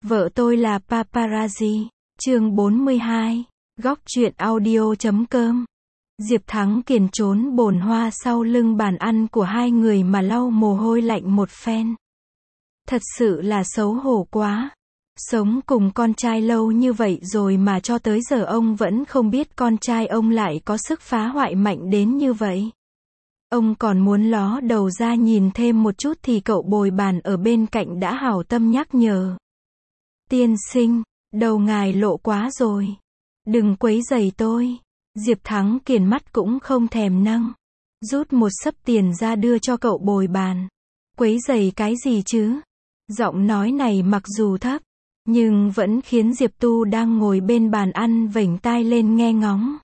Vợ tôi là paparazzi. Chương 42. Góc truyện audio.com. Diệp Thắng Kiền trốn bồn hoa sau lưng bàn ăn của hai người mà lau mồ hôi lạnh một phen. Thật sự là xấu hổ quá. Sống cùng con trai lâu như vậy rồi mà cho tới giờ ông vẫn không biết con trai ông lại có sức phá hoại mạnh đến như vậy. Ông còn muốn ló đầu ra nhìn thêm một chút thì cậu bồi bàn ở bên cạnh đã hảo tâm nhắc nhở. Tiên sinh, đầu ngài lộ quá rồi. Đừng quấy rầy tôi. Diệp Thắng Kiền mắt cũng không thèm nâng. Rút một xấp tiền ra đưa cho cậu bồi bàn. Quấy rầy cái gì chứ? Giọng nói này mặc dù thấp, nhưng vẫn khiến Diệp Tu đang ngồi bên bàn ăn vểnh tai lên nghe ngóng.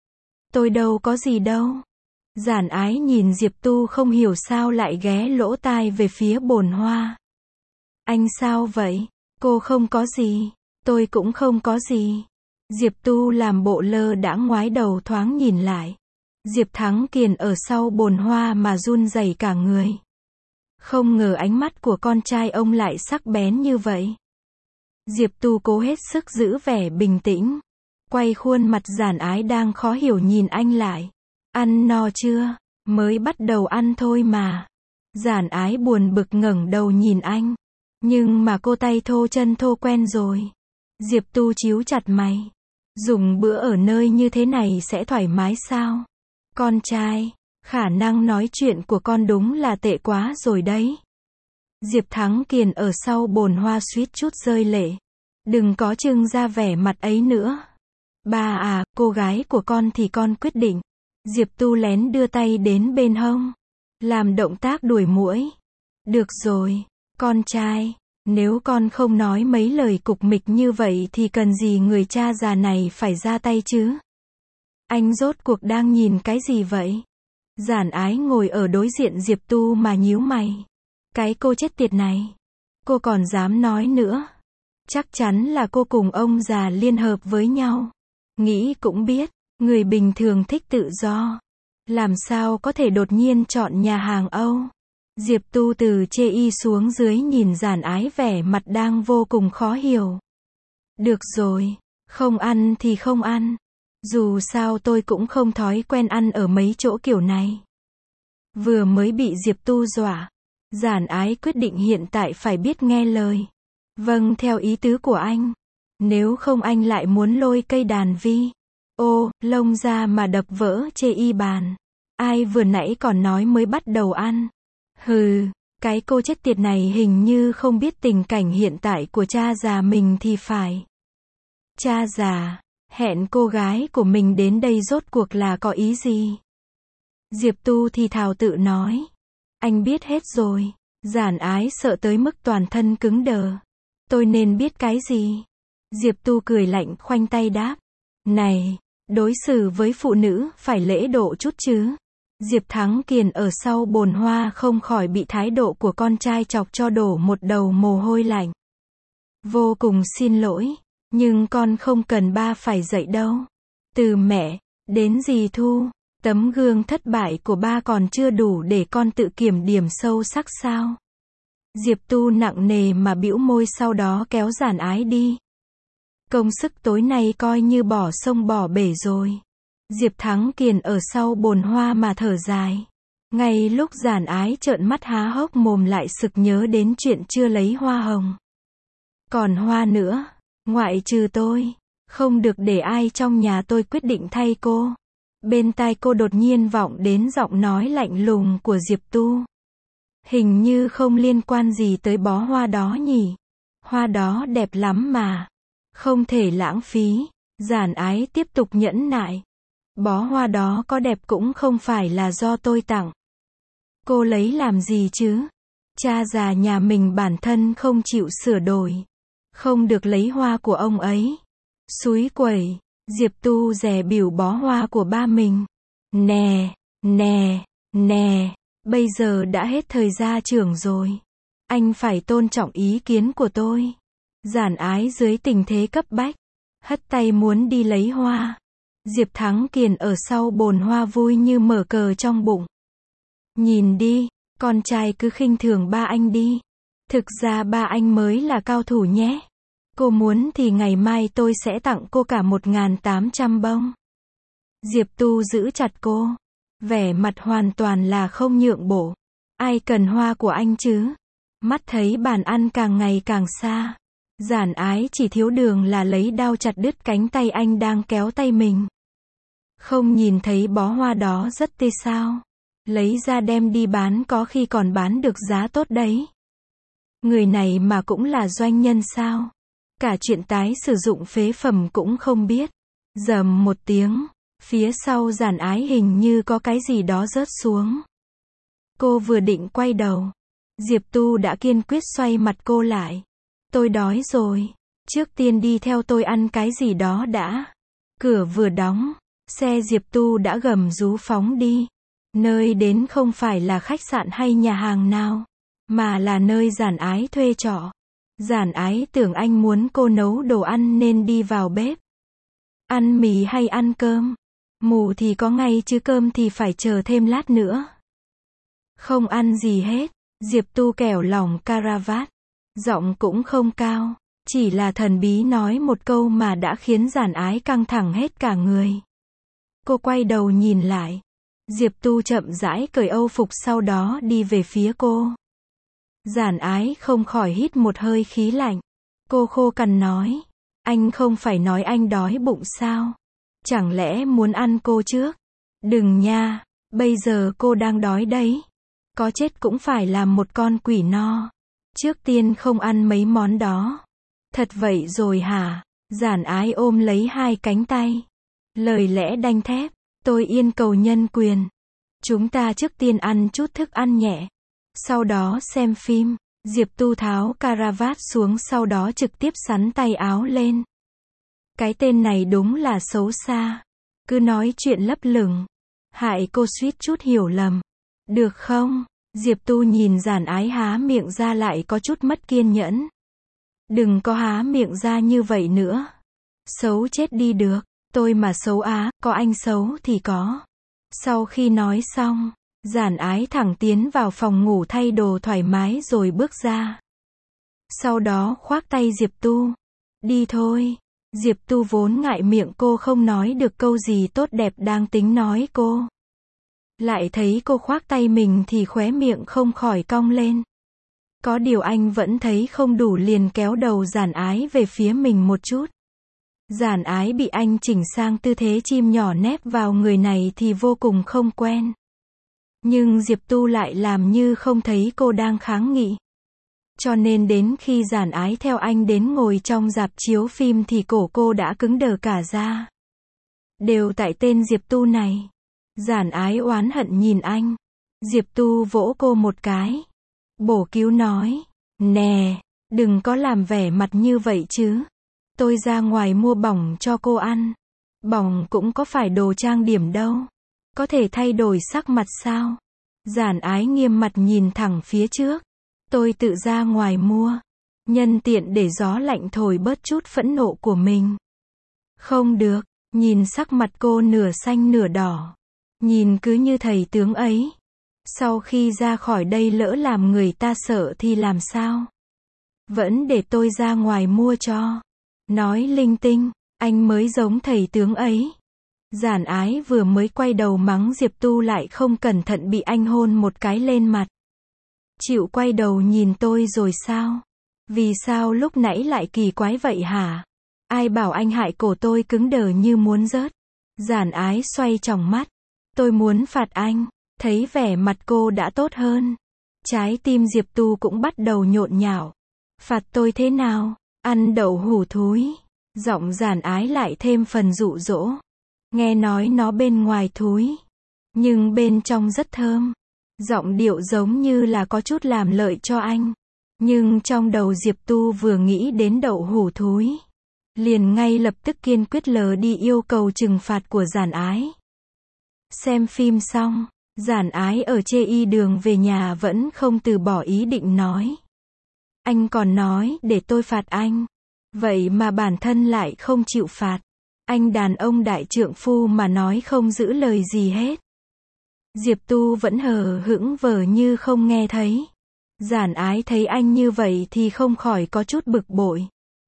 Tôi đâu có gì đâu. Giản Ái nhìn Diệp Tu không hiểu sao lại ghé lỗ tai về phía bồn hoa. Anh sao vậy? Cô không có gì. Tôi cũng không có gì. Diệp Tu làm bộ lơ đãng ngoái đầu thoáng nhìn lại. Diệp Thắng Kiền ở sau bồn hoa mà run rẩy cả người. Không ngờ ánh mắt của con trai ông lại sắc bén như vậy. Diệp Tu cố hết sức giữ vẻ bình tĩnh. Quay khuôn mặt Giản Ái đang khó hiểu nhìn anh lại. Ăn no chưa? Mới bắt đầu ăn thôi mà. Giản Ái buồn bực ngẩng đầu nhìn anh. Nhưng mà cô tay thô chân thô quen rồi. Diệp Tu chíu chặt mày. Dùng bữa ở nơi như thế này sẽ thoải mái sao? Con trai, khả năng nói chuyện của con đúng là tệ quá rồi đấy. Diệp Thắng Kiền ở sau bồn hoa suýt chút rơi lệ. Đừng có trưng ra vẻ mặt ấy nữa. Ba à, cô gái của con thì con quyết định. Diệp Tu lén đưa tay đến bên hông. Làm động tác đuổi muỗi. Được rồi, con trai. Nếu con không nói mấy lời cục mịch như vậy thì cần gì người cha già này phải ra tay chứ? Anh rốt cuộc đang nhìn cái gì vậy? Giản Ái ngồi ở đối diện Diệp Tu mà nhíu mày. Cái cô chết tiệt này. Cô còn dám nói nữa. Chắc chắn là cô cùng ông già liên hợp với nhau. Nghĩ cũng biết, người bình thường thích tự do. Làm sao có thể đột nhiên chọn nhà hàng Âu? Diệp Tu từ chê y xuống dưới nhìn Giản Ái vẻ mặt đang vô cùng khó hiểu. Được rồi, không ăn thì không ăn. Dù sao tôi cũng không thói quen ăn ở mấy chỗ kiểu này. Vừa mới bị Diệp Tu dọa, Giản Ái quyết định hiện tại phải biết nghe lời. Vâng, theo ý tứ của anh. Nếu không anh lại muốn lôi cây đàn vi. Ô, lông ra mà đập vỡ chê y bàn. Ai vừa nãy còn nói mới bắt đầu ăn. Hừ, cái cô chết tiệt này hình như không biết tình cảnh hiện tại của cha già mình thì phải. Cha già, hẹn cô gái của mình đến đây rốt cuộc là có ý gì? Diệp Tu thì thào tự nói. Anh biết hết rồi. Giản Ái sợ tới mức toàn thân cứng đờ. Tôi nên biết cái gì? Diệp Tu cười lạnh khoanh tay đáp. Này, đối xử với phụ nữ phải lễ độ chút chứ. Diệp Thắng Kiền ở sau bồn hoa không khỏi bị thái độ của con trai chọc cho đổ một đầu mồ hôi lạnh. Vô cùng xin lỗi, nhưng con không cần ba phải dạy đâu. Từ mẹ, đến dì Thu, tấm gương thất bại của ba còn chưa đủ để con tự kiểm điểm sâu sắc sao? Diệp Tu nặng nề mà bĩu môi sau đó kéo Giản Ái đi. Công sức tối nay coi như bỏ sông bỏ bể rồi. Diệp Thắng Kiền ở sau bồn hoa mà thở dài. Ngay lúc Giản Ái trợn mắt há hốc mồm lại sực nhớ đến chuyện chưa lấy hoa hồng. Còn hoa nữa, ngoại trừ tôi, không được để ai trong nhà tôi quyết định thay cô. Bên tai cô đột nhiên vọng đến giọng nói lạnh lùng của Diệp Tu. Hình như không liên quan gì tới bó hoa đó nhỉ. Hoa đó đẹp lắm mà. Không thể lãng phí. Giản Ái tiếp tục nhẫn nại. Bó hoa đó có đẹp cũng không phải là do tôi tặng. Cô lấy làm gì chứ? Cha già nhà mình bản thân không chịu sửa đổi. Không được lấy hoa của ông ấy. Xúi quẩy. Diệp Tu dè bỉu bó hoa của ba mình. Nè, nè, nè. Bây giờ đã hết thời gia trưởng rồi. Anh phải tôn trọng ý kiến của tôi. Giản Ái dưới tình thế cấp bách. Hất tay muốn đi lấy hoa. Diệp Thắng Kiền ở sau bồn hoa vui như mở cờ trong bụng. Nhìn đi, con trai cứ khinh thường ba anh đi. Thực ra ba anh mới là cao thủ nhé. Cô muốn thì ngày mai tôi sẽ tặng cô cả 1.800 bông. Diệp Tu giữ chặt cô. Vẻ mặt hoàn toàn là không nhượng bộ. Ai cần hoa của anh chứ? Mắt thấy bàn ăn càng ngày càng xa. Giản Ái chỉ thiếu đường là lấy đao chặt đứt cánh tay anh đang kéo tay mình. Không nhìn thấy bó hoa đó rất tê sao? Lấy ra đem đi bán có khi còn bán được giá tốt đấy. Người này mà cũng là doanh nhân sao? Cả chuyện tái sử dụng phế phẩm cũng không biết. Rầm một tiếng, phía sau Giản Ái hình như có cái gì đó rớt xuống. Cô vừa định quay đầu, Diệp Tu đã kiên quyết xoay mặt cô lại. Tôi đói rồi, trước tiên đi theo tôi ăn cái gì đó đã. Cửa vừa đóng, xe Diệp Tu đã gầm rú phóng đi. Nơi đến không phải là khách sạn hay nhà hàng nào, mà là nơi Giản Ái thuê trọ. Giản Ái tưởng anh muốn cô nấu đồ ăn nên đi vào bếp. Ăn mì hay ăn cơm? Mù thì có ngay chứ cơm thì phải chờ thêm lát nữa. Không ăn gì hết. Diệp Tu kẻo lỏng caravat. Giọng cũng không cao. Chỉ là thần bí nói một câu mà đã khiến Giản Ái căng thẳng hết cả người. Cô quay đầu nhìn lại. Diệp Tu chậm rãi cởi âu phục sau đó đi về phía cô. Giản Ái không khỏi hít một hơi khí lạnh. Cô khô cằn nói. Anh không phải nói anh đói bụng sao? Chẳng lẽ muốn ăn cô trước? Đừng nha, bây giờ cô đang đói đấy. Có chết cũng phải làm một con quỷ no. Trước tiên không ăn mấy món đó. Thật vậy rồi hả? Giản Ái ôm lấy hai cánh tay. Lời lẽ đanh thép. Tôi yên cầu nhân quyền. Chúng ta trước tiên ăn chút thức ăn nhẹ. Sau đó xem phim. Diệp Tu tháo caravat xuống sau đó trực tiếp xắn tay áo lên. Cái tên này đúng là xấu xa. Cứ nói chuyện lấp lửng. Hại cô suýt chút hiểu lầm. Được không? Diệp Tu nhìn Giản Ái há miệng ra lại có chút mất kiên nhẫn. Đừng có há miệng ra như vậy nữa. Xấu chết đi được. Tôi mà xấu á, có anh xấu thì có. Sau khi nói xong, Giản Ái thẳng tiến vào phòng ngủ thay đồ thoải mái rồi bước ra. Sau đó khoác tay Diệp Tu. Đi thôi. Diệp Tu vốn ngại miệng cô không nói được câu gì tốt đẹp đang tính nói cô. Lại thấy cô khoác tay mình thì khóe miệng không khỏi cong lên. Có điều anh vẫn thấy không đủ liền kéo đầu Giản Ái về phía mình một chút. Giản Ái bị anh chỉnh sang tư thế chim nhỏ nép vào người này thì vô cùng không quen. Nhưng Diệp Tu lại làm như không thấy cô đang kháng nghị. Cho nên đến khi Giản Ái theo anh đến ngồi trong rạp chiếu phim thì cổ cô đã cứng đờ cả ra. Đều tại tên Diệp Tu này. Giản Ái oán hận nhìn anh. Diệp Tu vỗ cô một cái. Bổ cứu nói. Nè, đừng có làm vẻ mặt như vậy chứ. Tôi ra ngoài mua bỏng cho cô ăn. Bỏng cũng có phải đồ trang điểm đâu. Có thể thay đổi sắc mặt sao? Giản Ái nghiêm mặt nhìn thẳng phía trước. Tôi tự ra ngoài mua. Nhân tiện để gió lạnh thổi bớt chút phẫn nộ của mình. Không được, nhìn sắc mặt cô nửa xanh nửa đỏ. Nhìn cứ như thầy tướng ấy. Sau khi ra khỏi đây lỡ làm người ta sợ thì làm sao? Vẫn để tôi ra ngoài mua cho. Nói linh tinh, anh mới giống thầy tướng ấy. Giản Ái vừa mới quay đầu mắng Diệp Tu lại không cẩn thận bị anh hôn một cái lên mặt. Chịu quay đầu nhìn tôi rồi sao? Vì sao lúc nãy lại kỳ quái vậy hả? Ai bảo anh hại cổ tôi cứng đờ như muốn rớt? Giản Ái xoay tròng mắt. Tôi muốn phạt anh. Thấy vẻ mặt cô đã tốt hơn. Trái tim Diệp Tu cũng bắt đầu nhộn nhạo. Phạt tôi thế nào? Ăn đậu hủ thúi. Giọng Giản Ái lại thêm phần dụ dỗ. Nghe nói nó bên ngoài thúi, nhưng bên trong rất thơm. Giọng điệu giống như là có chút làm lợi cho anh. Nhưng trong đầu Diệp Tu vừa nghĩ đến đậu hủ thúi, liền ngay lập tức kiên quyết lờ đi yêu cầu trừng phạt của Giản Ái. Xem phim xong, Giản Ái ở chê đường về nhà vẫn không từ bỏ ý định nói. Anh còn nói để tôi phạt anh. Vậy mà bản thân lại không chịu phạt. Anh đàn ông đại trượng phu mà nói không giữ lời gì hết. Diệp Tu vẫn hờ hững vờ như không nghe thấy. Giản Ái thấy anh như vậy thì không khỏi có chút bực bội.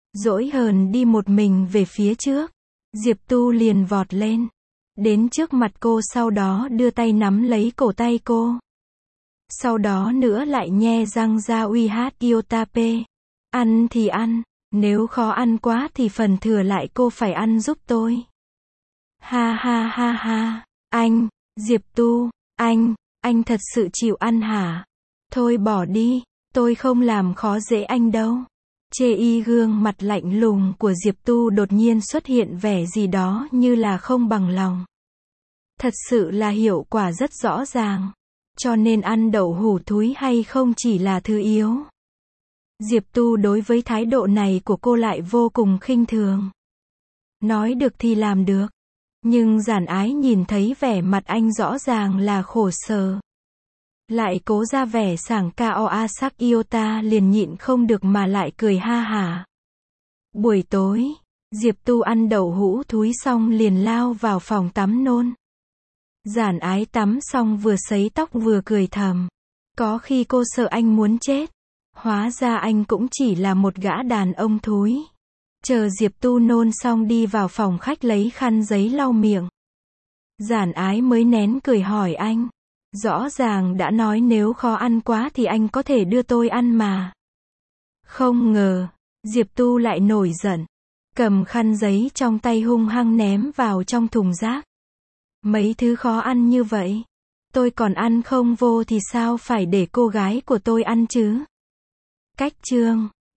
Dỗi hờn đi một mình về phía trước. Diệp Tu liền vọt lên. Đến trước mặt cô, sau đó đưa tay nắm lấy cổ tay cô. Sau đó nữa lại nhe răng ra uy hát Iotape. Ăn thì ăn, nếu khó ăn quá thì phần thừa lại cô phải ăn giúp tôi. Ha ha ha ha, anh, Diệp Tu, anh thật sự chịu ăn hả? Thôi bỏ đi, tôi không làm khó dễ anh đâu. Chê y gương mặt lạnh lùng của Diệp Tu đột nhiên xuất hiện vẻ gì đó như là không bằng lòng. Thật sự là hiệu quả rất rõ ràng. Cho nên ăn đậu hũ thúi hay không chỉ là thứ yếu. Diệp Tu đối với thái độ này của cô lại vô cùng khinh thường. Nói được thì làm được. Nhưng Giản Ái nhìn thấy vẻ mặt anh rõ ràng là khổ sở. Lại cố ra vẻ sảng cao sắc, Iota liền nhịn không được mà lại cười ha hả. Buổi tối, Diệp Tu ăn đậu hũ thúi xong liền lao vào phòng tắm nôn. Giản Ái tắm xong vừa sấy tóc vừa cười thầm. Có khi cô sợ anh muốn chết. Hóa ra anh cũng chỉ là một gã đàn ông thúi. Chờ Diệp Tu nôn xong đi vào phòng khách lấy khăn giấy lau miệng. Giản Ái mới nén cười hỏi anh. Rõ ràng đã nói nếu khó ăn quá thì anh có thể đưa tôi ăn mà. Không ngờ, Diệp Tu lại nổi giận. Cầm khăn giấy trong tay hung hăng ném vào trong thùng rác. Mấy thứ khó ăn như vậy, tôi còn ăn không vô thì sao phải để cô gái của tôi ăn chứ? Cách chương